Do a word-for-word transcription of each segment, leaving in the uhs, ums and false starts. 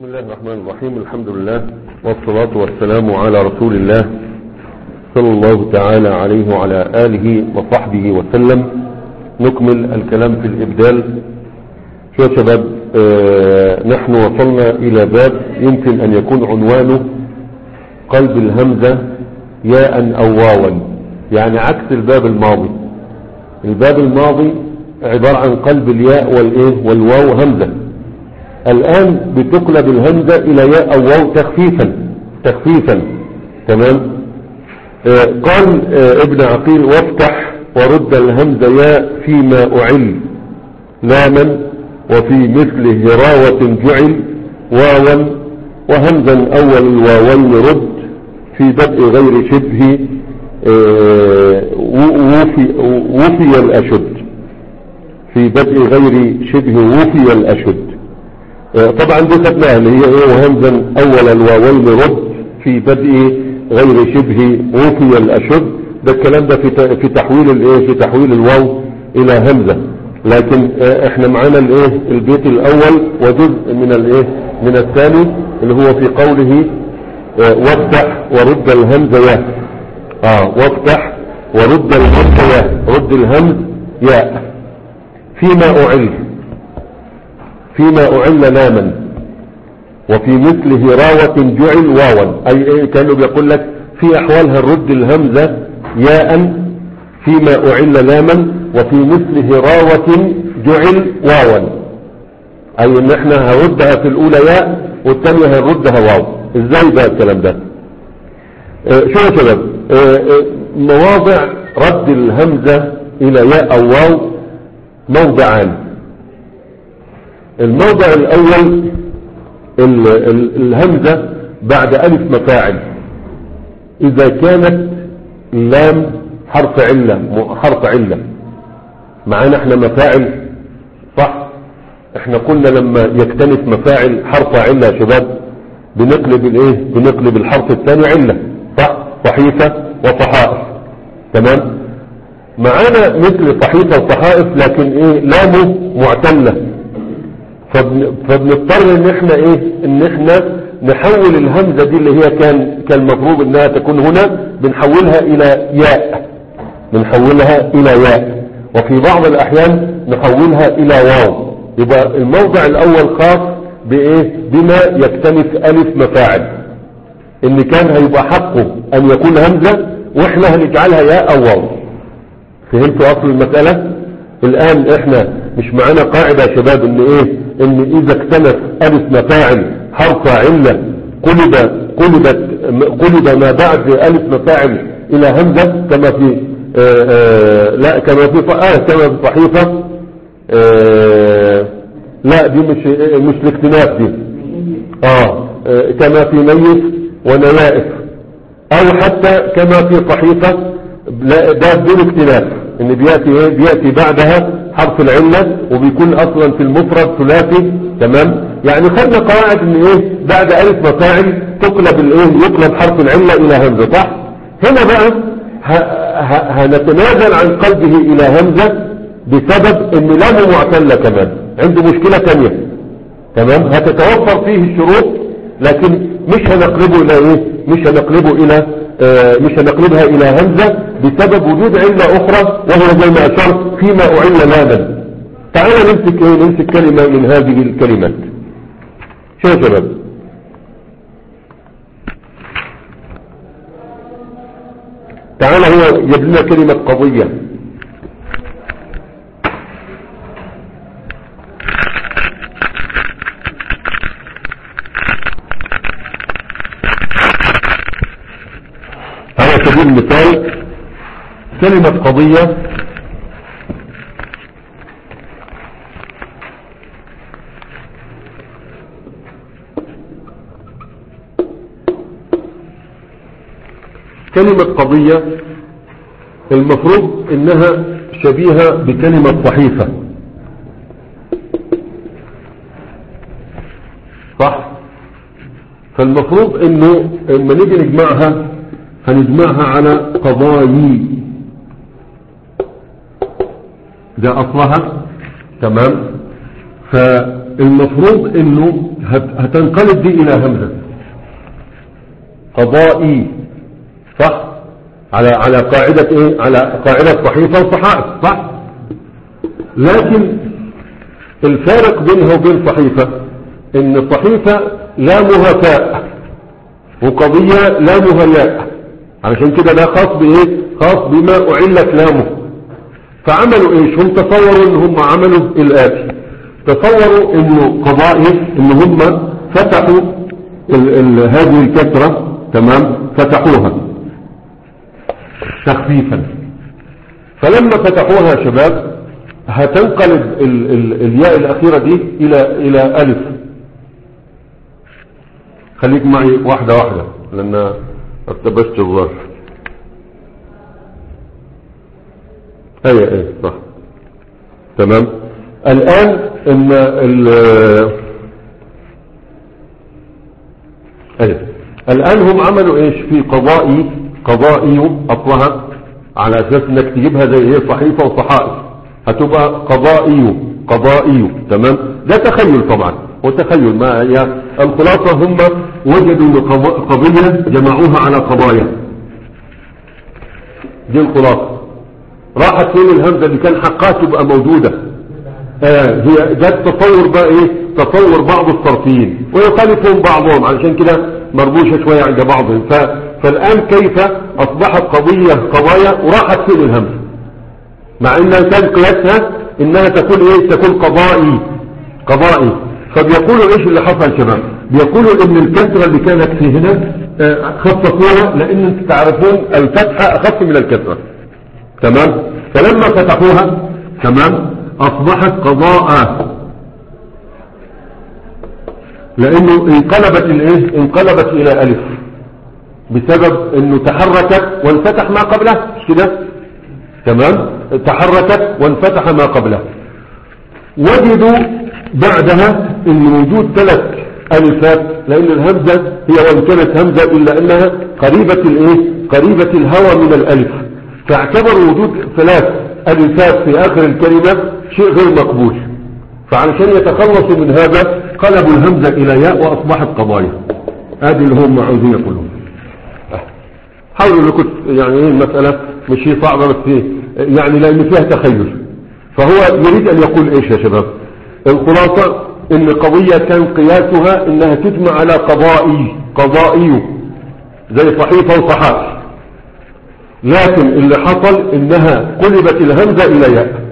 بسم الله الرحمن الرحيم. الحمد لله والصلاة والسلام على رسول الله صلى الله تعالى عليه وعلى آله وصحبه وسلم. نكمل الكلام في الإبدال. شو يا شباب، آه نحن وصلنا إلى باب يمكن أن يكون عنوانه قلب الهمزة ياء أو واوا، يعني عكس الباب الماضي. الباب الماضي عبارة عن قلب الياء والإيه والواو همزة. الآن بتقلب الهمزة إلى ياء أو واو تخفيفا تخفيفا تمام. آه قال آه ابن عقيل: وافتح ورد الهمزة ياء فيما أعل لاما وفي مثل هراوة جعل واوا وهمزا أول الواوين رد في بدء غير شبه آه وفي, وفي الأشد في بدء غير شبه وفي الأشد. طبعا دي خدناها اللي هي ايه وهمزا اول الواوين رد في بدء غير شبه وفي الاشد. ده الكلام ده في في تحويل الايه في تحويل الواو الى همزه. لكن احنا معانا الايه البيت الاول وجزء من الايه من الثاني اللي هو في قوله وافتح ورد الهمزه ياء. اه وافتح ورد الهمزه ياء، رد الهمز ياء فيما اعل فيما أعل لاما وفي مثل هراوة جعل واوا. أي إيه كانوا بيقول لك في أحوالها الرد الهمزة ياء فيما أعل لاما وفي مثل هراوة جعل واوا، أي إن إحنا هردها في الأولى ياء والثانية هنردها واو. إزاي بقى الكلام ده؟ آه شو يا شباب، آه آه مواضع رد الهمزة إلى ياء أو واو موضعان. الموضع الاول ال ال الهمزة بعد الف مفاعل، اذا كانت اللام حرف علة حرف علة. معانا احنا مفاعل صح؟ احنا قلنا لما يكتنف مفاعل حرف علة يا شباب بنقلب الايه بنقلب الحرف الثاني علة صح؟ صحيفة وصحائف تمام. معانا مثل صحيفة وصحائف لكن ايه لامه معتلة، فبنضطر ان احنا ايه ان احنا نحول الهمزة دي اللي هي كان كان المفروض انها تكون هنا بنحولها الى ياء بنحولها الى ياء وفي بعض الاحيان نحولها الى واو. يبقى الموضع الاول خاص بايه بما يكتنف الف مفاعل، ان كان هيبقى حقه ان يكون همزة واحنا هنجعلها ياء او واو. فهمتوا اصل المسألة؟ الان احنا مش معانا قاعدة يا شباب ان ايه ان اذا اكتنف الف مفاعل حرف علة قلب قلبت قلب ما بعد الف مفاعل الى همزة كما في آآ آآ لا كما في آه كما في صحيفة. لا دي مش مش الاكتناف دي اه كما في ميت ونوائف، او حتى كما في صحيفة لا ده بدون اكتناف، ان بيأتي ايه بيأتي بعدها حرف العلة وبيكون اصلا في المفرد ثلاثي تمام. يعني خدنا قواعد ان ايه بعد الف مفاعل تقلب الايه يقلب حرف العلة الى همزة صح. هنا بقى هنتنازل عن قلبه الى همزة بسبب ان لامه معتلة كمان عنده مشكلة تانية تمام. هتتوفر فيه الشروط لكن مش هنقلبه الى ايه مش هنقلبه الى آه مش هنقلبها الى همزة بسبب وجود علة اخرى وهو زي ما اشرت فيما اعل لاما. تعالى نمسك ايه نمسك كلمة من هذه الكلمات. شو يا شباب، تعالى هو يجيب لنا كلمة قضية. على سبيل المثال كلمة قضية كلمة قضية المفروض انها شبيهة بكلمة صحيفة صح. فالمفروض انه لما نيجي نجمعها هنجمعها على قضايي، ده اصلها تمام. فالمفروض انه هت- هتنقلب دي الى همزة قضائي، صح؟ على على قاعدة ايه؟ على قاعدة صحيفة وصحائف، صح؟ لكن الفارق بينها وبين صحيفة ان صحيفة لامها تاء وقضية لامها ياء، علشان كده ده خاص بايه؟ خاص بما اعلت لامه. فعملوا ايش؟ هم تصوروا ان هم عملوا الاتي، تصوروا انه قضائي ان هم فتحوا ال ال هذه الكسرة، تمام، فتحوها تخفيفا. فلما فتحوها يا شباب هتنقلب ال ال الياء الاخيرة دي الى الى الف. خليك معي واحدة واحدة لان ارتبشت الظرف. ايه ايه صح، تمام. الان ان ال ايه الان هم عملوا ايش في قضائي؟ قضائي اصلها على اساس انك تجيبها زي ايه؟ صحيفة وصحائف، هتبقى قضائي قضائي، تمام. ده تخيل طبعا، وتخيل ما هي الخلاصة. هم وجدوا قضية جمعوها على قضايا، دي الخلاصة. راحت فين الهمزة اللي كان حقها تبقى موجودة؟ آه هي جت تصور بقى ايه؟ تصور بعض الصرفيين ويخالفهم بعضهم، علشان كده مربوشة شوية عند بعضهم. ف... فالآن كيف أصبحت قضية قضايا وراحت فين الهمزة؟ مع انها كان قياسها انها تكون ايه؟ تكون قضائي قضائي. فبيقولوا ايش اللي حصل يا شباب؟ بيقولوا ان الكسرة اللي كانت في هنا آه خففوها، لان انتم تعرفون الفتحة اخف من الكسرة، تمام. فلما فتحوها، تمام، اصبحت قضاء، لانه انقلبت الايه؟ انقلبت الى الف بسبب انه تحركت وانفتح ما قبلها، مش كده؟ تمام، تحركت وانفتح ما قبلها. وجدوا بعدها ان وجود ثلاث الفات، لان الهمزة هي وان كانت همزة الا انها قريبة الايه؟ قريبة الهوى من الالف، فاعتبروا وجود ثلاث الفات في اخر الكلمة شيء غير مقبول. فعلشان يتخلصوا من هذا قلبوا الهمزة الى ياء واصبحت قضايا. هذه اللي هم عاوزين يقولون. حاولوا لكم يعني ايه المسألة مش هي صعبة، بس إيه؟ يعني لان فيها تخيل. فهو يريد ان يقول ايش يا شباب؟ الخلاصة ان قضية كان قياسها انها تجمع على قضائي قضائي زي صحيفة وصحائف، لكن اللي حصل انها قلبت الهمزة الى ياء.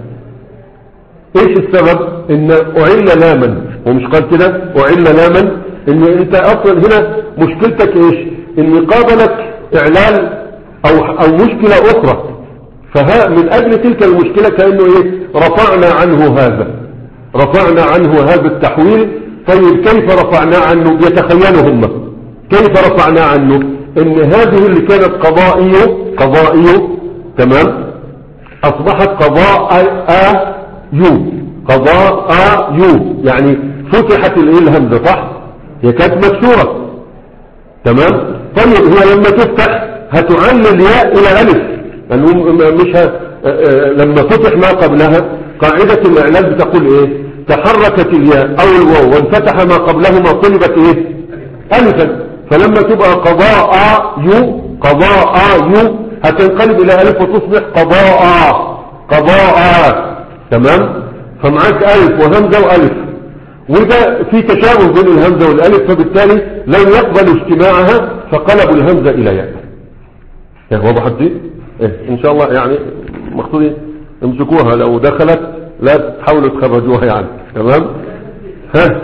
ايش السبب؟ ان اعل لاما، ومش قال كده اعل لاما؟ ان انت اصلا هنا مشكلتك ايش؟ ان قابلت اعلال او او مشكلة اخرى، فها من اجل تلك المشكلة كأنه ايه؟ رفعنا عنه هذا رفعنا عنه هذا التحويل. طيب كيف رفعنا عنه؟ يتخيلوا هم كيف رفعنا عنه؟ ان هذه اللي كانت قضائية قضائية، تمام، اصبحت قضاء يو قضاء يو، يعني فتحت الايه؟ الهمزة، صح؟ هي كانت مكسورة، تمام. طيب هي لما تفتح هتعلل الياء الى الف، لانه مش ه... لما فتح ما قبلها قاعدة الاعلال بتقول ايه؟ تحركت الياء او الواو وانفتح ما قبلهما قلبت ايه؟ الفا. فلما تبقى قضاء يو قضاء يو هتنقلب الى الف وتصبح قضاء قضاء، تمام. فمعاك الف وهمزة والف، وده في تشابه بين الهمزة والالف، فبالتالي لم يقبل اجتماعها فقلبوا الهمزة الى ياء. يعني وضحت دي؟ إيه ان شاء الله يعني مقصودي امسكوها، لو دخلت لا تحاولوا تخرجوها يعني، تمام. ها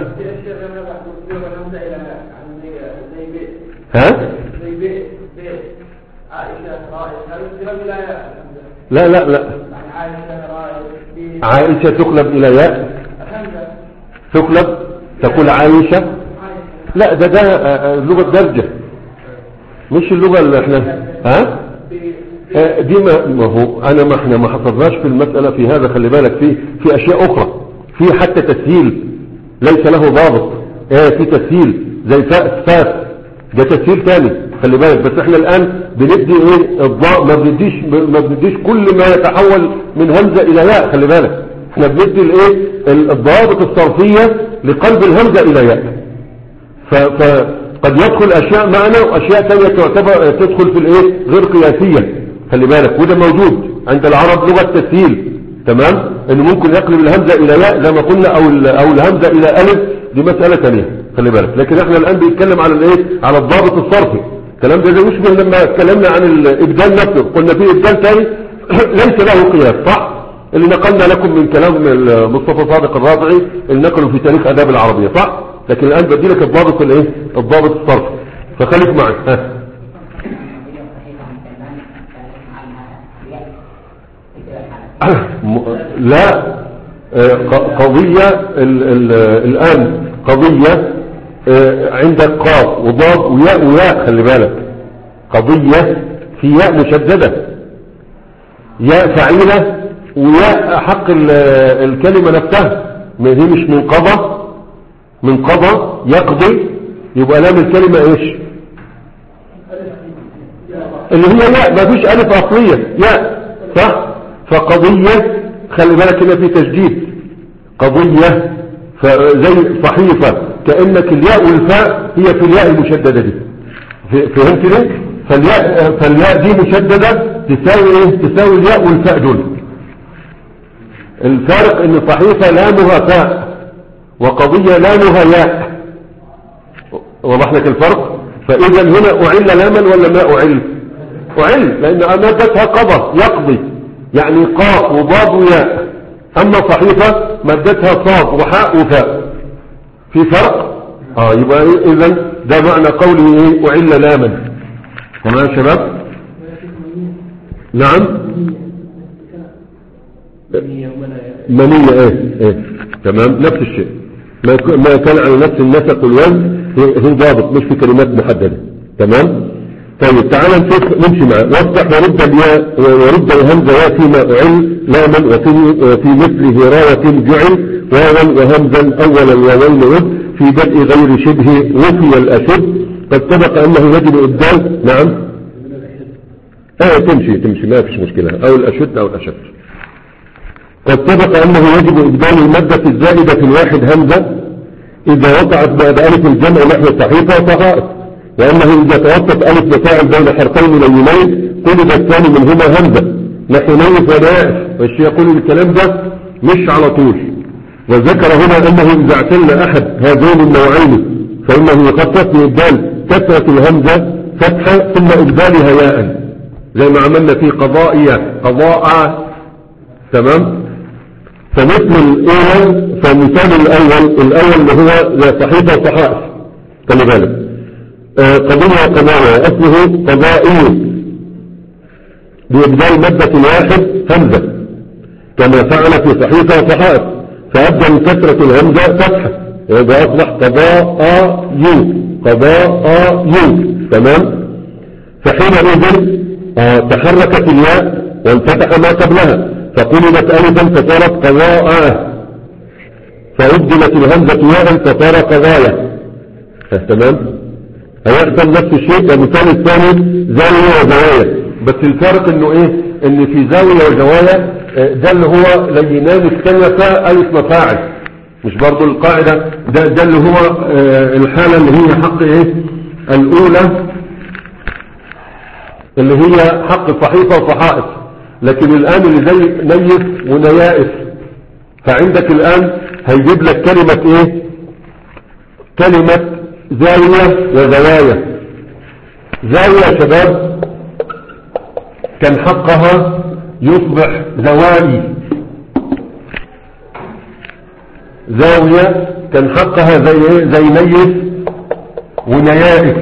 ها لا لا لا عائشة تقلب الى ياء، تقلب تقول عائشة. لا ده ده اللغة الدارجة مش اللغة اللي احنا ها دي. ما, ما هو انا ما احنا ما حصلناش في المسألة في هذا. خلي بالك في في اشياء اخرى، في حتى تسهيل ليس له ضابط. ايه في تسهيل زي فاء فاس، ده تسهيل ثاني، خلي بالك. بس احنا الان بندي ايه؟ الضاء ما بنديش ما بنديش كل ما يتحول من همزة الى ياء، خلي بالك. احنا بندي الايه؟ الضوابط الصرفية لقلب الهمزة الى ياء، فقد يدخل اشياء معنى واشياء ثانيه تعتبر تدخل في الايه غير قياسيه. خلي بالك، وده موجود عند العرب لغه تسهيل، تمام، انه ممكن يقلب الهمزه الى ياء زي ما قلنا، او او الهمزه الى الف، دي مساله ثانيه. خلي بالك، لكن احنا الان بنتكلم على الايه على الضابط الصرفي. الكلام ده زي يشبه لما اتكلمنا عن الابدال نفسه، قلنا في ابدال ثاني ليس له قياس، صح؟ اللي نقلنا لكم من كلام مصطفى صادق الرافعي اللي نقله في تاريخ آداب العربية، صح؟ لكن الآن بدي لك الضابط الايه الضابط الصرفي، فخليك معي. ها لا، قضية ال ال الآن قضية عندك قاف وضاد وياء وياء، خلي بالك، قضية في ياء مشددة، ياء فعيلة وياء حق الكلمة نفسها، ما هي مش من قضى، من قضى يقضي، يبقى لام الكلمة ايش اللي هي ياء، ما فيش ألف أصلية، ياء، صح؟ فقضية خلي بالك هنا في تشديد، قضية زي صحيفة، كأنك الياء والفاء هي في الياء المشددة دي، فهمت ليه؟ فالياء, فالياء دي مشددة تساوي ايه؟ تساوي الياء والفاء دول. الفارق ان صحيفة لامها فاء وقضية لامها ياء، وضح لك الفرق؟ فاذا هنا اعل لاما ولا ما اعل؟ اعل، لان مادتها قضى يقضي، يعني قاف وضاد وياء. اما صحيفة مادتها صاد وحاء وفاء، في فرق؟ اه يبقى اذا ده معنى قوله ايه اعل لاما. تمام يا شباب؟ نعم، منية ايه ايه تمام، نفس الشيء، ما كان على نفس النسق والوزن هو ضابط، مش في كلمات محددة. تمام. طيب تعال نشوف نمشي معه. وافتح ورد الياء ورد الهمزة يا فيما أعل لاما، وفي, وفي مثل هراية جعل واوا وهمزا أولا ووين رد في بدء غير شبه وفي الأشد قد سبق أنه يجب إبدال. نعم اه تمشي تمشي ما فيش مشكلة، أو الأشد أو الأشد. قد سبق أنه يجب إبدال المادة الزائدة في الواحد همزة إذا وقعت بعد ألف الجمع نحو صحيفة صحائف، وأنه إذا توسط ألف وفاعل بين حرفين لينين قلب الثاني منهما همزة نحو نيف ونائف. والشيء يقول الكلام ده مش على طول، وذكر هنا أنه إذا اعتل أحد هذين النوعين فإنه يخصص بإبدال كثرة الهمزة فتحة ثم إبدالها ياء، زي ما عملنا في قضائية قضاء. تمام. فمثل الأول، فمثال الأول الأول اللي هو صحيفة وصحائف، خلي بالك، آه قضية قضايا اسمه قضائي بإبدال مادة واحد همزة كما فعل في صحيفة وصحائف، فأبدل كثرة الهمزة فتحة يبقى أصبح قضاء يو قضاء يو. تمام. فحينئذ آه تحركت الياء وانفتح ما قبلها فقلبت ألفا فصارت قضاء، فأبدلت الهمزة ياء فصار قضايا. تمام. هيحصل نفس الشيء كمثال الثاني زاوية وزوايا، بس الفرق انه ايه ان في زاوية وزوايا ده اللي هو لينان الثلاثة ألف مفاعل، مش برضو القاعدة ده, ده اللي هو الحالة اللي هي حق ايه الأولى اللي هي حق صحيفة وصحائف. لكن الآن اللي زي نيف ونيائف، فعندك الآن هيجيب لك كلمة ايه كلمة زاوية وزوايا. زاوية يا شباب كان حقها يصبح زوائي، زاوية كان حقها زي ايه زي نيف ونيائف،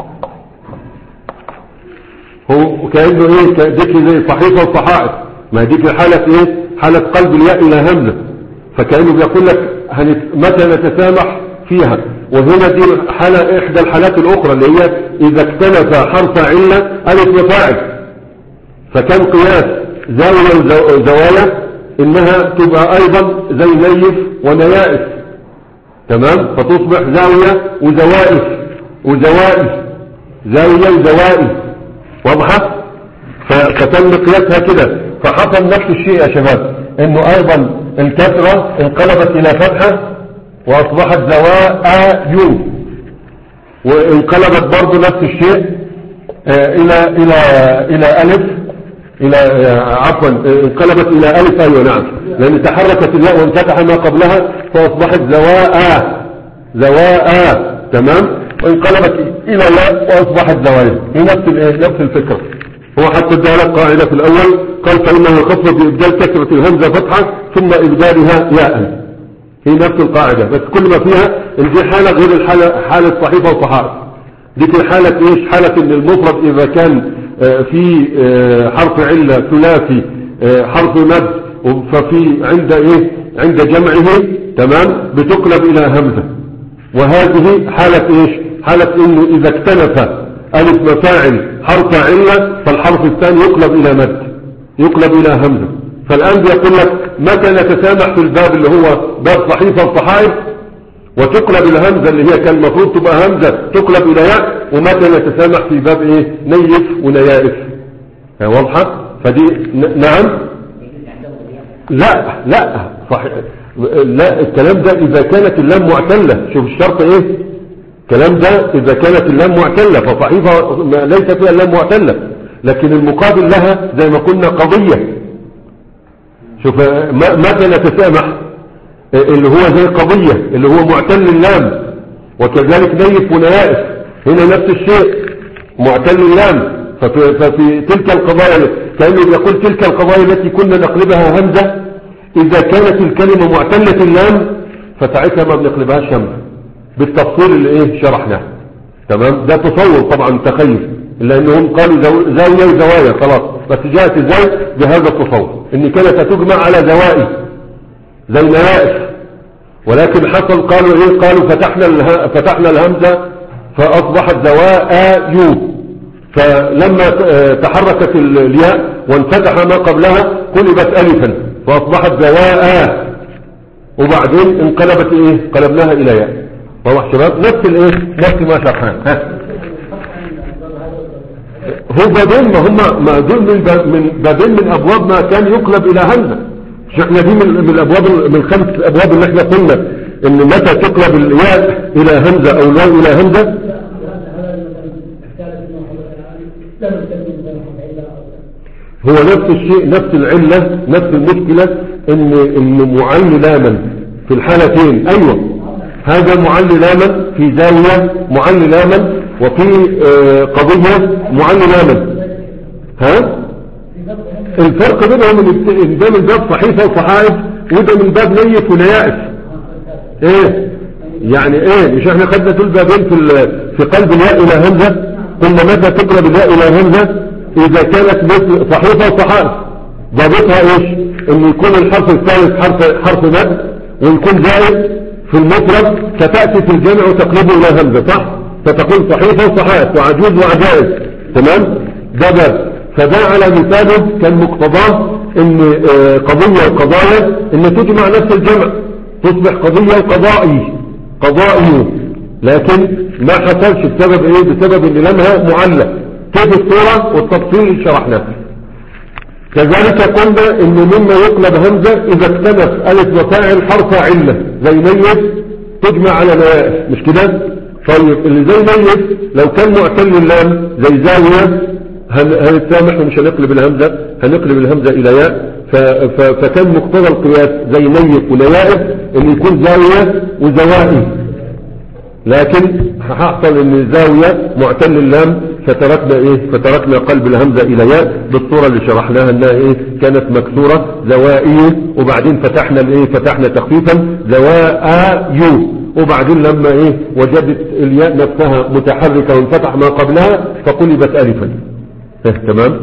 هو كأنه ايه ديك زي صحيفة وصحائف، ما ديك حالة ايه حالة قلب الياء الى همزة، فكأنه بيقول لك متى نتسامح فيها. وهنا دي حالة احدى الحالات الاخرى اللي هي اذا اختلف حرف علة الف وفاعل، فكان قياس زاوية وزوايا انها تبقى ايضا زي نيف ونيائف. تمام. فتصبح زاوية وزوائف وزوائف زاوية وزوائف، واضحة؟ فتم قياسها كده، فحصل نفس الشيء يا شباب انه ايضا الكسرة انقلبت الى فتحة واصبحت زواء يو. وانقلبت برضو نفس الشيء آه الى الى الى الف الى آه عفوا انقلبت الى الف، ايوه نعم، لان تحركت الياء وانفتح ما قبلها فاصبحت زواء زواء، تمام، وانقلبت الى ياء واصبحت زوايا. هي نفس الايه نفس الفكره. هو حتى ادى لك قاعده في الاول، قال فانه يخفف بابدال كسره الهمزه فتحه ثم ابدالها ياء. هي نفس القاعده، بس كل ما فيها ان دي حاله غير الحاله، حاله صحيفه وصحائف. ديك الحاله ايش؟ حاله ان المفرد اذا كان في حرف عله ثلاثي حرف مد، ففي عند ايه عند جمعه تمام بتقلب الى همزه. وهذه حاله ايش؟ حاله انه اذا اكتنف الف مفاعل حرف عله فالحرف الثاني يقلب الى مد، يقلب الى همزه. فالان بيقول لك متى نتسامح في الباب اللي هو باب صحيفه وصحائف وتقلب الهمزه اللي هي كان المفروض تبقى همزه تقلب الى ياء، ومتى نتسامح في باب ايه نيف ونيائف. واضحه؟ فدي نعم لا لا صحيح، لا الكلام ده اذا كانت اللام معتله. شوف الشرط ايه الكلام ده، اذا كانت اللام معتله فصحيفه ليس فيها اللام معتله، لكن المقابل لها زي ما قلنا قضيه. شوف متى نتسامح اللي هو زي قضيه اللي هو معتل اللام، وكذلك نيف ونيائف هنا نفس الشيء معتل اللام. ففي, ففي تلك القضايا كأنه يقول تلك القضايا التي كنا نقلبها همزة إذا كانت الكلمة معتلة اللام فساعتها ما بنقلبهاش همزة بالتفصيل اللي ايه شرحناه. تمام؟ ده تصور طبعا تخيل، لأنهم قالوا زاوية وزوايا خلاص، بس جاءت ازاي بهذا التصور ان كانت تجمع على زوائي زي نائف، ولكن حصل قالوا ايه قالوا فتحنا اله... فتحنا الهمزة فأصبحت زواء يو، فلما تحركت الياء وانفتح ما قبلها قلبت ألفا فأصبحت زواء، وبعدين انقلبت ايه قلبناها إلى ياء. واضح شباب؟ نفس الايه نفس ما شرحناه. هو بابين، ما هم ما دول من من بابين من ابواب ما كان يقلب الى همزه. مش احنا دي من من الابواب من الخمس ابواب اللي احنا قلنا ان متى تقلب الياء الى همزه او الواو الى همزه. هو نفس الشيء نفس العله نفس المشكله ان ان معل لاما في الحالتين. ايوه هذا معل لاما في زاويه معل لاما وفي آه قضيه معل لاما. ها الفرق بينهم ان ده من باب صحيفه وصحائف وده من باب نيف ونيائف. ايه يعني ايه؟ مش احنا خدنا دول بابين في في قلب الياء الى همزه، قلنا متى تقلب الياء الى همزه اذا كانت مثل صحيفه وصحائف. ضابطها ايش؟ ان يكون الحرف الثالث حرف حرف مد ويكون زائد في المفرد فتاتي في الجمع وتقلبه الى همزه، صح؟ فتقول صحيفه وصحائف وعجوز وعجائز. تمام؟ ده باب. فده على مثاله كان مقتضاه ان قضيه وقضايا ان تجمع نفس الجمع تصبح قضيه وقضائي قضائي، لكن ما حصلش بسبب ايه؟ بسبب ان لمها معلق. كيف الصورة والتفصيل اللي شرحناه. كذلك قلنا انه مما يقلب همزة اذا اكتنف الف وفاعل حرف علة زي نيف تجمع على نوائف، مش كده؟ طيب اللي زي نيف لو كان معتل اللام زي زاوية هنتسامح ومش هنقلب الهمزة، هنقلب الهمزة الى ياء. فكان مقتضى القياس زي نيف ونوائف ان يكون زاوية وزوائي، لكن هحصل ان زاوية معتل اللام فتركنا ايه فتركنا قلب الهمزة الى ياء بالصورة اللي شرحناها انها ايه كانت مكسورة زوائي، وبعدين فتحنا الايه فتحنا تخفيفا زواء، وبعدين لما ايه وجدت الياء نفسها متحركة وانفتح ما قبلها فقلبت الفا. تمام؟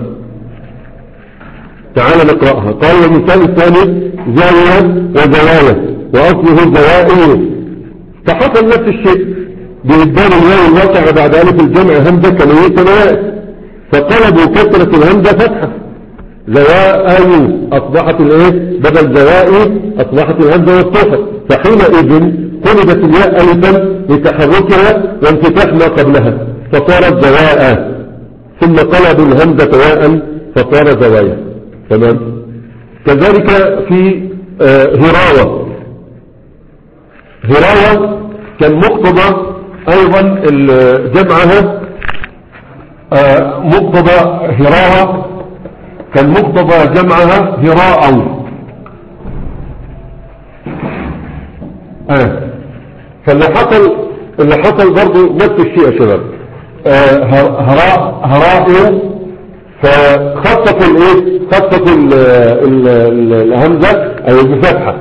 تعال نقرأها. قال المثال الثاني زاوية وزوايا واصله زوائي، فحصل نفس الشيء بإبدال الواو الواقع بعد ألف الجمع همزة كنوية نوائف، فقلبوا كسرة الهمزة فتحة زواء أصبحت الايه بدل زوائي أصبحت الهمزة مفتوحة، فحينئذ قلبت الياء ألفا لتحركها وانفتاح ما قبلها فصارت زواء، ثم قلبوا الهمزة واء فصار زوايا. تمام؟ كذلك في آه هراوة. هراوة كان مقتضى ايضا جمعها آه مقتضى هراء، كان مقتضى جمعها هراء. آه. فاللي حصل اللي حصل برضو نفس الشيء يا شباب. آه هراء هراء فخطفوا الايه خطفوا الهمزة اي بفتحة،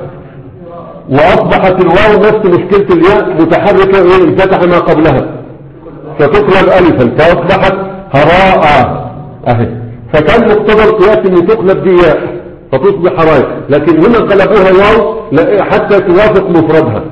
واصبحت الواو نفس مشكلة الياء متحركة ايه انفتح ما قبلها فتقلب الفا فاصبحت هراء اهي. فكان مقتضى القياس ان تقلب دي ياء فتصبح هراء، لكن هنا قلبوها واو حتى توافق مفردها،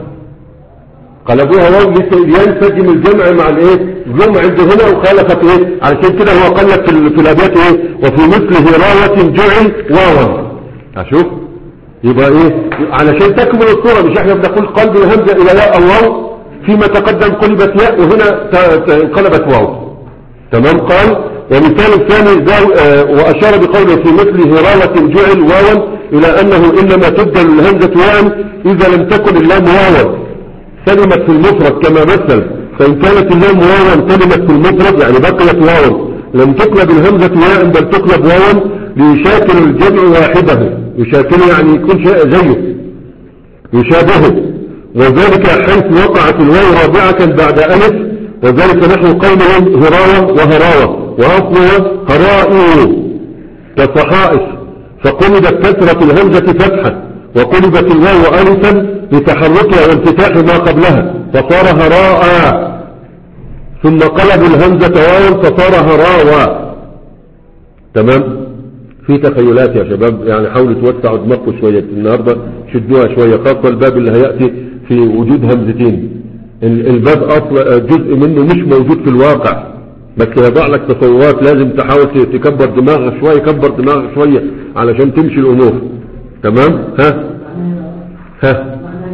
قلبوها واو لينسجم الجمع مع الايه الجمع عنده هنا وخالفت ايه. علشان كده هو قال لك في, في الابيات ايه وفي مثل هراوة جعل واوا. اشوف يبقى ايه علشان تكمل الصورة، مش احنا بنقول قلب الهمزة الى ياء او واو، فيما تقدم قلبت ياء وهنا انقلبت واو. تمام. قال ومثال الثاني آه واشار بقوله في مثل هراوة جعل واوا الى انه انما تبدل الهمزة واوا اذا لم تكن اللام واوا سلمت في المفرد كما مثل، فإن كانت اللام واوا سلمت في المفرد يعني بقيت واوا لم تقلب الهمزة واوا بل تقلب واوا ليشاكل الجمع واحده، يشاكل يعني يكون شيء زيه يشابهه، وذلك حيث وقعت الواو رابعة بعد ألف، وذلك نحو قولهم هراوة وهراوة وأصلها هرائي كالصحائف، فقلبت كسرة الهمزة فتحة وقلبت الواو ألفا لتحركها وانفتاح ما قبلها فصار هراء، ثم قلب الهمزة واوا فصار هراوة. تمام. في تخيلات يا شباب يعني حاولوا توسعوا دماغكم شوية النهاردة، شدوها شوية، خاصة الباب اللي هيأتي في وجود همزتين. الباب أصل جزء منه مش موجود في الواقع، بس يضع لك تصورات لازم تحاول تكبر دماغك شوية، كبر دماغك شوية علشان تمشي الأمور. تمام. ها ها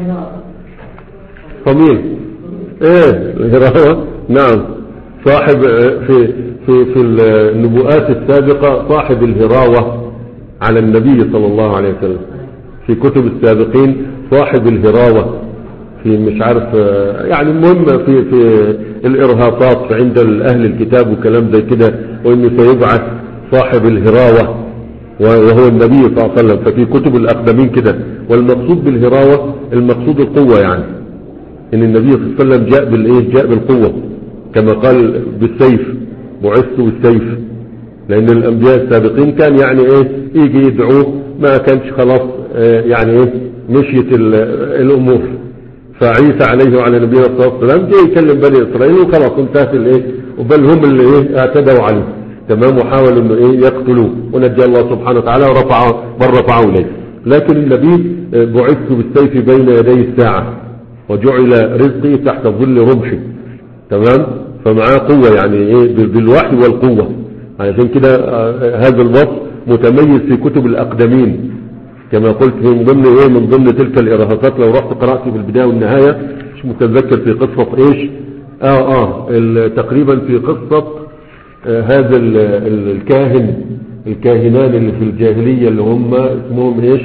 صميل ايه الهراوة. نعم صاحب في في في النبوءات السابقة صاحب الهراوة على النبي صلى الله عليه وسلم، في كتب السابقين صاحب الهراوة في مش عارف يعني المهم في في الارهاصات عند اهل الكتاب وكلام زي كده، وانه سيبعث صاحب الهراوة وهو النبي صلى الله عليه وسلم، ففي كتب الاقدمين كده. والمقصود بالهراوة المقصود القوة، يعني ان النبي صلى الله عليه وسلم جاء بالايه جاء بالقوة كما قال بالسيف بعثت بالسيف، لان الانبياء السابقين كان يعني ايه يجي يدعوه ما كانش خلاص اه يعني ايه مشيت الامور، فعيسى عليه وعلى نبينا صلى الله عليه وسلم جاء يكلم بني اسرائيل وخلاص انتهت الايه، وبل هم اللي ايه اعتدوا عليه. تمام. وحاولوا انه ايه يقتلوه ونجى الله سبحانه وتعالى ورفعه بل رفعه اليه. لكن النبي بعثت بالسيف بين يدي الساعة وجعل رزقي تحت ظل رمحي. تمام. فمعاه قوة يعني ايه بالوحي والقوة، عشان كده هذا الوصف متميز في كتب الاقدمين كما قلت من ضمن ايه من ضمن تلك الارهاصات. لو رحت قرأت في البداية والنهاية مش متذكر في قصة ايش اه اه تقريبا في قصة آه هذا الكاهن الكاهنان اللي في الجاهلية اللي هم اسمهم ايش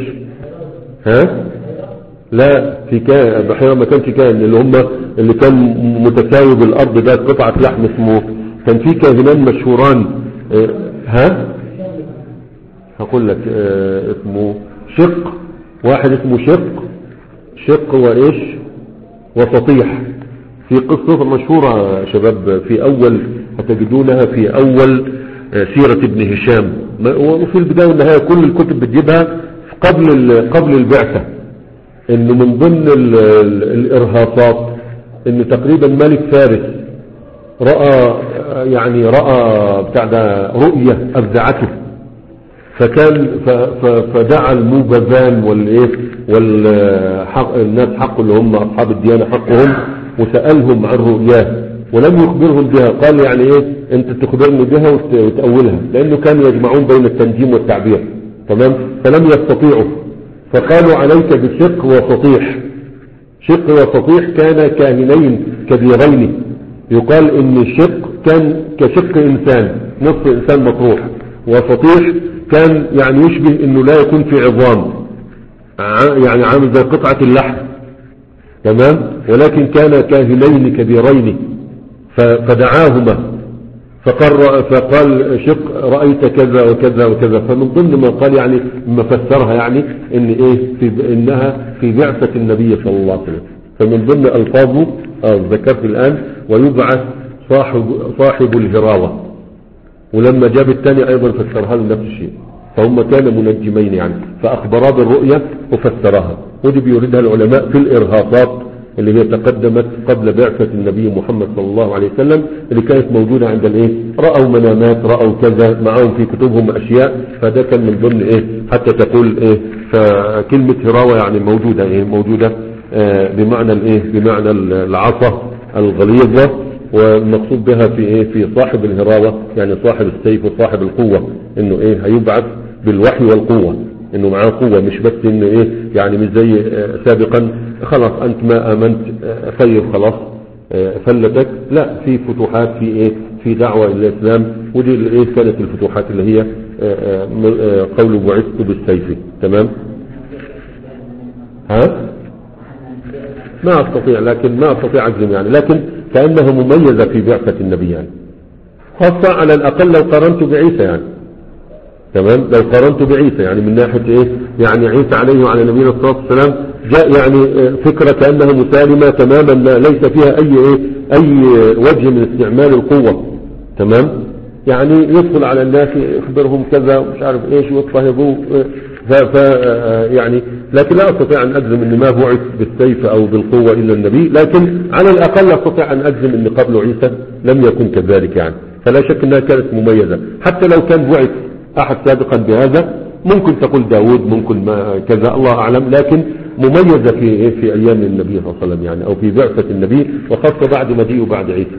ها لا في كان بحيرة ما كانش كان اللي هم اللي كان متساوي الارض ده قطعة لحم اسمه، كان في كاهنان مشهوران اه ها هقول لك اه اسمه شق، واحد اسمه شق شق وايش وسطيح. في قصة مشهورة شباب في اول هتجدونها في اول اه سيرة ابن هشام، وفي البداية والنهاية كل الكتب بتجيبها قبل قبل البعثة، انه من ضمن ال ال الارهاصات ان تقريبا ملك فارس رأى يعني رأى بتاع ده رؤية افزعته، فكان فدعا الموبذان والايه والناس حقه اللي هم اصحاب الديانة حقهم وسألهم عن رؤياه ولم يخبرهم بها. قال يعني ايه انت تخبرني بها وتأولها، لانه كانوا يجمعون بين التنجيم والتعبير. تمام. فلم يستطيعوا، فقالوا عليك بشق وسطيح. شق وسطيح كان كاهنين كبيرين، يقال ان الشق كان كشق انسان نصف انسان مطروح، وسطيح كان يعني يشبه انه لا يكون في عظام يعني عامل زي قطعة اللحم، تمام. ولكن كان كاهنين كبيرين فدعاهما فقال, فقال شق رأيت كذا وكذا وكذا. فمن ضمن ما قال يعني ما فسرها يعني ان ايه في انها في بعثة النبي صلى الله عليه وسلم. فمن ضمن الفاظه اه ذكرت الان ويبعث صاحب صاحب الهراوة. ولما جاب الثاني ايضا فسرها له نفس الشيء. فهم كانوا منجمين يعني فاخبرا بالرؤية وفسرها. ودي بيريدها العلماء في الارهاصات اللي هي تقدمت قبل بعثة النبي محمد صلى الله عليه وسلم اللي كانت موجودة عند الايه رأوا منامات رأوا كذا معهم في كتبهم اشياء. فده كان من ضمن ايه حتى تقول ايه فكلمة هراوة يعني موجودة ايه موجودة آه بمعنى الايه بمعنى العصا الغليظة. والمقصود بها في ايه في صاحب الهراوة يعني صاحب السيف وصاحب القوة انه ايه هيبعث بالوحي والقوة انه معاه قوة مش بس انه ايه يعني مش زي آه سابقا خلاص انت ما امنت آه طيب خلاص آه فلتك. لا في فتوحات في ايه في دعوة الى الاسلام. ودي ايه كانت الفتوحات اللي هي آه آه قول بعثت بالسيف. تمام. ها ما استطيع لكن ما استطيع اجزم يعني لكن كأنها مميزة في بعثة النبي يعني خاصة على الاقل لو قارنت بعيسى يعني. تمام. لو قارنت بعيسى يعني من ناحية ايه يعني عيسى عليه وعلى نبينا الصلاة والسلام جاء يعني فكرة كأنها مسالمة تماما ليس فيها اي ايه اي وجه من استعمال القوة. تمام. يعني يدخل على الناس يخبرهم كذا ومش عارف ايش ويضطهدوه ف يعني لكن لا استطيع ان اجزم ان ما بعث بالسيف او بالقوة الا النبي. لكن على الاقل استطيع ان اجزم ان قبل عيسى لم يكن كذلك يعني. فلا شك انها كانت مميزة. حتى لو كان بعث احد سابقا بهذا ممكن تقول داود ممكن ما كذا الله اعلم لكن مميزة في في ايام النبي صلى الله عليه وسلم يعني او في بعثة النبي وخاصة بعد مجيئه بعد عيسى.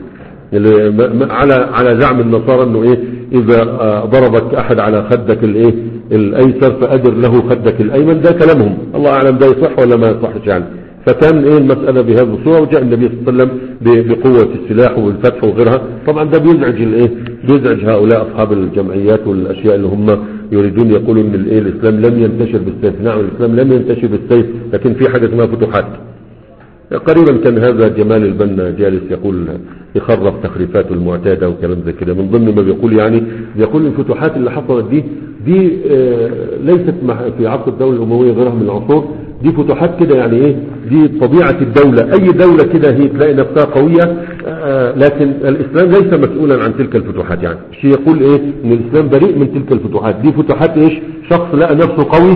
على على زعم النصارى انه ايه اذا ضربك احد على خدك الايه الايسر فادر له خدك الايمن. ده كلامهم الله اعلم ده يصح ولا ما يصحش يعني. فكان ايه المسألة بهذه الصورة وجاء النبي صلى الله عليه وسلم بقوة السلاح والفتح وغيرها. طبعا ده بيزعج الايه بيزعج هؤلاء اصحاب الجمعيات والاشياء اللي هم يريدون يقولوا ان الايه الاسلام لم ينتشر بالسيف. نعم الاسلام لم ينتشر بالسيف لكن في حاجة اسمها فتوحات. قريبا كان هذا جمال البنا جالس يقول يخرف تخريفاته المعتادة وكلام زي كده. من ضمن ما بيقول يعني بيقول الفتوحات اللي حصلت دي دي آه ليست في عصر الدولة الأموية غيرها من العصور. دي فتوحات كده يعني ايه دي طبيعة الدولة. اي دولة كده هي تلاقي نفسها قوية آه لكن الاسلام ليس مسؤولا عن تلك الفتوحات يعني. الشيء يقول ايه ان الاسلام بريء من تلك الفتوحات. دي فتوحات ايش شخص لقى نفسه قوي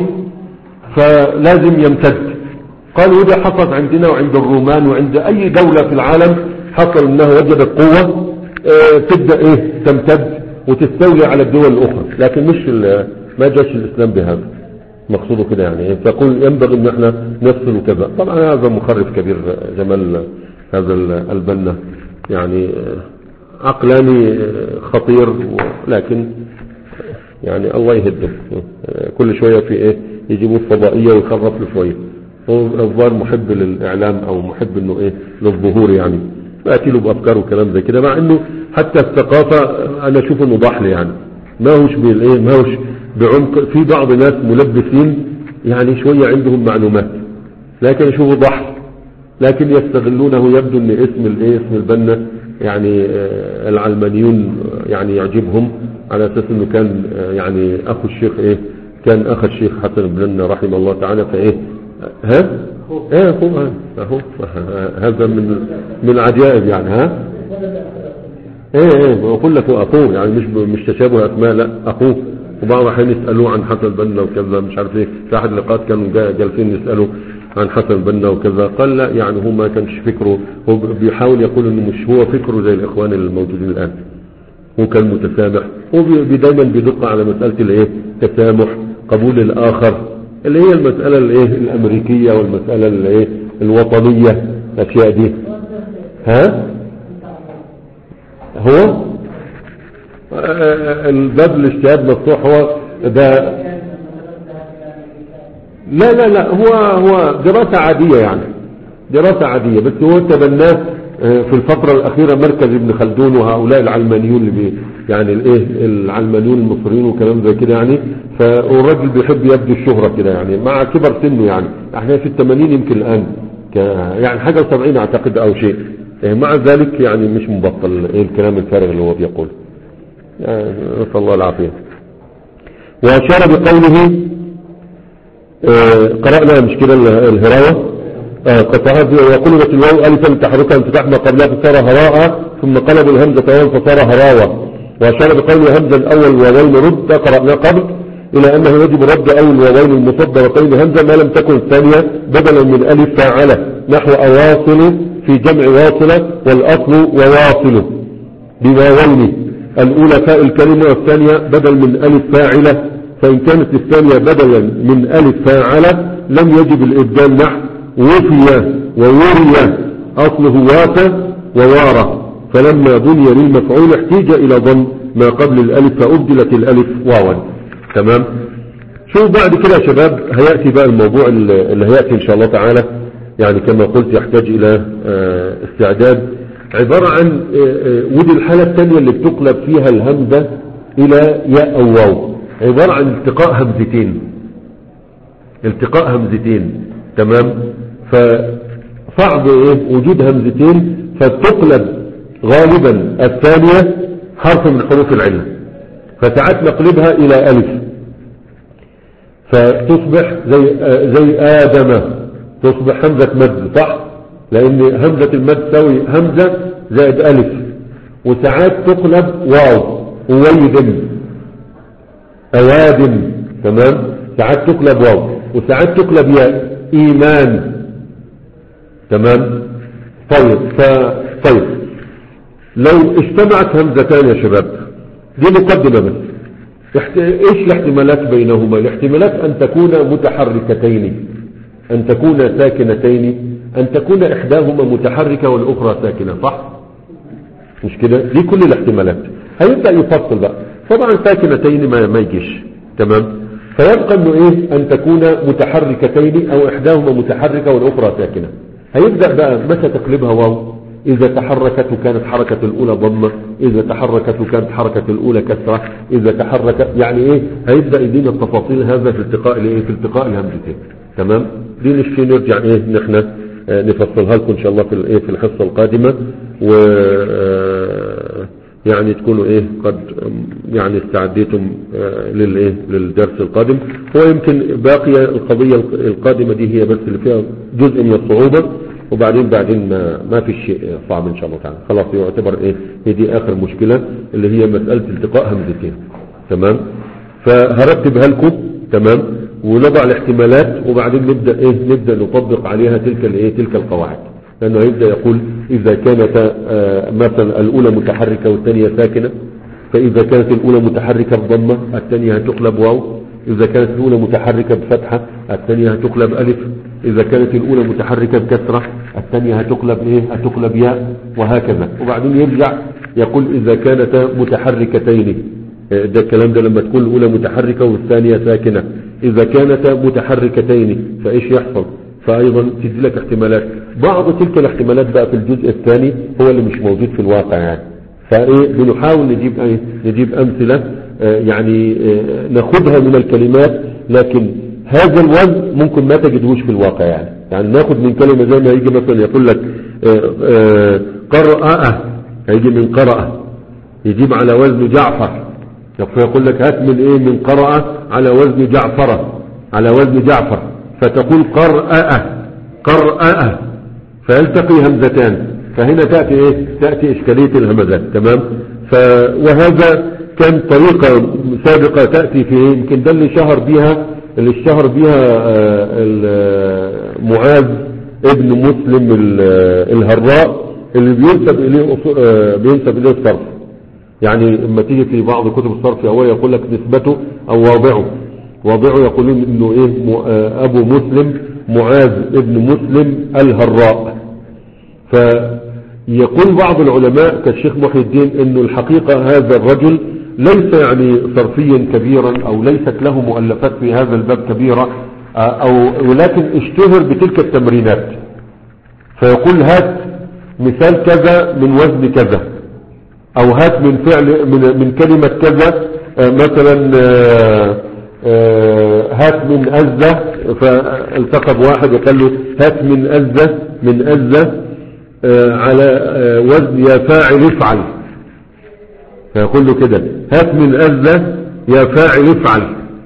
فلازم يمتد. قالوا ده حصل عندنا وعند الرومان وعند اي دولة في العالم حصل انها وجدت قوة اه تبدأ ايه تمتد وتستولي على الدول الاخرى. لكن مش ما جاش الاسلام بهذا مقصوده كده يعني. فقل ينبغي ان احنا نفصل كذا. طبعا هذا مخرف كبير جمال هذا البنا يعني عقلاني خطير لكن يعني الله يهده. كل شوية في ايه يجيبوا الفضائية ويخرف له شوية. هو الظاهر محب للإعلام أو محب إنه إيه للظهور يعني فأتي له بأفكار وكلام زي كده. مع إنه حتى الثقافة أنا أشوف إنه ضحل يعني ما هوش بالإيه ما هوش بعمق. في بعض ناس ملبسين يعني شوية عندهم معلومات لكن يشوفوا ضحل لكن يستغلونه. يبدو إن اسم الإيه اسم البنا يعني آه العلمانيون يعني يعجبهم على أساس إنه كان آه يعني أخو الشيخ إيه كان أخ الشيخ حسن البنا رحمه الله تعالى. فإيه ها ايه اخوه اهو هذا من من العجائب يعني. ها ايه ايه بقول لك اخوه يعني مش مش تشابه اسماء لا اخوه. وبعض الاحيان يسالوه عن حسن البنا وكذا مش عارف ايه. في احد اللقاءات كانوا جالسين يسالوا عن حسن البنا وكذا قال لا يعني هو ما كانش فكره. هو بيحاول يقول انه مش هو فكره زي الاخوان الموجودين الان. هو كان متسامح. هو دايما بيدق على مساله الايه تسامح قبول الاخر اللي هي المسألة الايه الامريكية والمسألة الايه الوطنية الاشياء دي. ها هو الباب الاجتهاد مفتوح. هو ده لا لا لا هو هو دراسة عادية يعني دراسة عادية بس هو تبناه في الفترة الأخيرة مركز ابن خلدون وهؤلاء العلمانيون اللي بي يعني الايه العلمانيون المصريين وكلام زي كده يعني. فالراجل بيحب يبدو الشهرة كده يعني مع كبر سنه يعني احنا في الثمانين يمكن الآن يعني حاجة وسبعين اعتقد او شيء، مع ذلك يعني مش مبطل ايه الكلام الفارغ اللي هو بيقول، يعني نسأل الله العافية. واشار بقوله اه قرأنا مش كده الهراوة اه قطعات وقلبت الواو ألفا تحركا انفتاح ما قبلها فصار هراء ثم قلب الهمزة واو فصار هراوة. واشار بقوله همزة الاول وواوين رد قرأنا قبل الى انه يجب رد اول الواوين المصدرتين همزة ما لم تكن الثانية بدلا من الف فاعلة نحو اواصل في جمع واصلة والاصل وواصل بواوين الاولى فاء الكلمة والثانية بدل من الف فاعلة، فان كانت الثانية بدلا من الف فاعلة لم يجب الابدال نحو وفي ووري اصله وات ووارى، فلما بني للمفعول احتاج الى ضم ما قبل الالف فابدلت الالف واوا. تمام. شوف بعد كده يا شباب هيأتي بقى الموضوع اللي هيأتي ان شاء الله تعالى، يعني كما قلت يحتاج الى استعداد، عبارة عن ودي الحالة الثانية اللي بتقلب فيها الهمزة الى ياء او واو، عبارة عن التقاء همزتين التقاء همزتين. تمام. فصعب ايه وجود همزتين، فتقلب غالبا الثانية حرف من حروف العلة، فساعات نقلبها الى الف فتصبح زي زي آدم، تصبح همزة مد، صح؟ لان همزة المد تساوي همزة زائد الف. وساعات تقلب واو وويدم اوادم. تمام. ساعات تقلب واو وساعات تقلب ياء ايمان. تمام. طيب ف... طيب لو اجتمعت همزتان يا شباب، دي مقدمة بس، احت... ايش الاحتمالات بينهما؟ الاحتمالات ان تكون متحركتين، ان تكون ساكنتين، ان تكون احداهما متحركة والاخرى ساكنة، صح؟ مش كده؟ دي كل الاحتمالات. هيبدأ يفصل بقى، طبعا ساكنتين ما, ما يجيش. تمام. فيبقى انه ايه ان تكون متحركتين او احداهما متحركة والاخرى ساكنة. هيبدأ بقى متى تقلبها واو؟ اذا تحركت وكانت حركة الاولى ضمة، اذا تحركت وكانت حركة الاولى كسرة، اذا تحركت يعني ايه. هيبدأ يدينا التفاصيل هذا في التقاء الايه في التقاء الهمزتين. تمام. دي نشي نرجع ايه نحن نفصلها لكم ان شاء الله في الايه في الحصة القادمة، و يعني تكونوا ايه قد يعني استعديتم للايه للدرس القادم. هو يمكن باقية القضية القادمة دي هي بس اللي فيها جزء من الصعوبة، وبعدين بعدين ما, ما في شيء صعب ان شاء الله تعالى. خلاص يعتبر ايه هي دي اخر مشكلة اللي هي مسألة التقاء همزتين. تمام. فهرتبها لكم. تمام. ونضع الاحتمالات وبعدين نبدأ ايه نبدأ نطبق عليها تلك الايه تلك القواعد، لانه يبدأ يقول اذا كانت مثلا الاولى متحركة والثانية ساكنة، فاذا كانت الاولى متحركة بضمة الثانية هتقلب واو، اذا كانت الاولى متحركة بفتحة الثانية هتقلب الف، اذا كانت الاولى متحركة بكسرة الثانية هتقلب ايه هتقلب ياء، وهكذا. وبعدين يرجع يقول اذا كانتا متحركتين، ده الكلام ده لما تكون الاولى متحركة والثانية ساكنة. اذا كانتا متحركتين فايش يحصل؟ فايضا تدي لك احتمالات. بعض تلك الاحتمالات بقى في الجزء الثاني هو اللي مش موجود في الواقع يعني، فايه بنحاول نجيب ايه نجيب امثلة اه يعني اه ناخدها من الكلمات، لكن هذا الوزن ممكن ما تجدهوش في الواقع يعني. يعني ناخد من كلمة زي ما يجي مثلا يقول لك اه اه قرأ، هيجي من قرأ يجيب على وزن جعفر، فيقول لك هات من ايه من قرأ على وزن جعفر على وزن جعفر، فتقول قرأ قرأ فيلتقي همزتان، فهنا تأتي ايه تأتي اشكالية الهمزات. تمام. ف وهذا كان طريقة سابقة تأتي في يمكن ده اللي شهر بها اللي اشتهر بها معاذ ابن مسلم الهراء اللي بينسب اليه بينسب اليه الصرف. يعني لما تيجي في بعض كتب الصرف اول يقول لك نسبته او واضعه واضعه يقولون انه ايه ابو مسلم معاذ ابن مسلم الهراء. فيقول بعض العلماء كالشيخ محي الدين انه الحقيقة هذا الرجل ليس يعني صرفيا كبيرا او ليست له مؤلفات في هذا الباب كبيرة، او ولكن اشتهر بتلك التمرينات، فيقول هات مثال كذا من وزن كذا، او هات من فعل من, من كلمة كذا مثلا هات من أزة، فالتقى بواحد وقال له هات من أزة من أذى آه على آه وزن يا فاعل افعل، فيقول له كده هات من أذى يا فاعل افعل،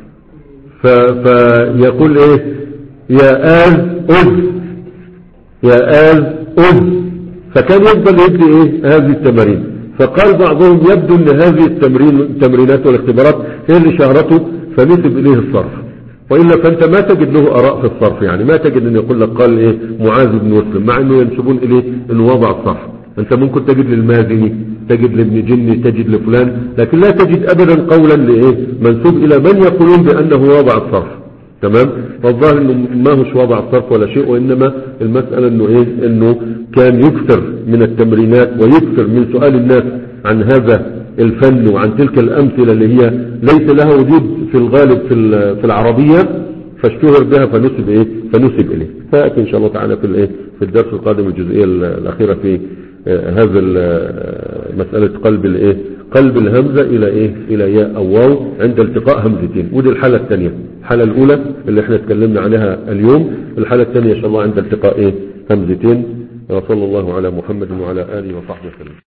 فيقول ايه يا آذ أذ، يا آذ أذ، فكان يفضل يدي ايه هذه التمارين. فقال بعضهم يبدو ان هذه التمرين التمرينات والاختبارات هي اللي شهرته فنسب اليه الصرف، وإلا فأنت ما تجد له آراء في الصرف، يعني ما تجد أن يقول لك قال إيه معاذ بن مسلم، مع أنه ينسبون إليه أنه وضع الصرف. أنت ممكن تجد للمازني، تجد لابن جني، تجد لفلان، لكن لا تجد أبدا قولا لإيه منسوب إلى من يقولون بأنه وضع الصرف. تمام. والظاهر أنه ما هوش وضع الصرف ولا شيء، وإنما المسألة أنه إيه أنه كان يكثر من التمرينات ويكثر من سؤال الناس عن هذا الفن وعن تلك الأمثلة اللي هي ليس لها وجود في الغالب في في العربية، فاشتهر بها فنسب إيه فنسب إليه. فأتي إن شاء الله تعالى في الإيه في الدرس القادم الجزئية الأخيرة في هذا مسألة قلب الإيه قلب الهمزة إلى إيه إلى ياء أو واو عند التقاء همزتين. ودي الحالة الثانية. الحالة الأولى اللي احنا اتكلمنا عنها اليوم، الحالة الثانية إن شاء الله عند التقاء إيه همزتين. وصلى الله على محمد وعلى آله وصحبه وسلم.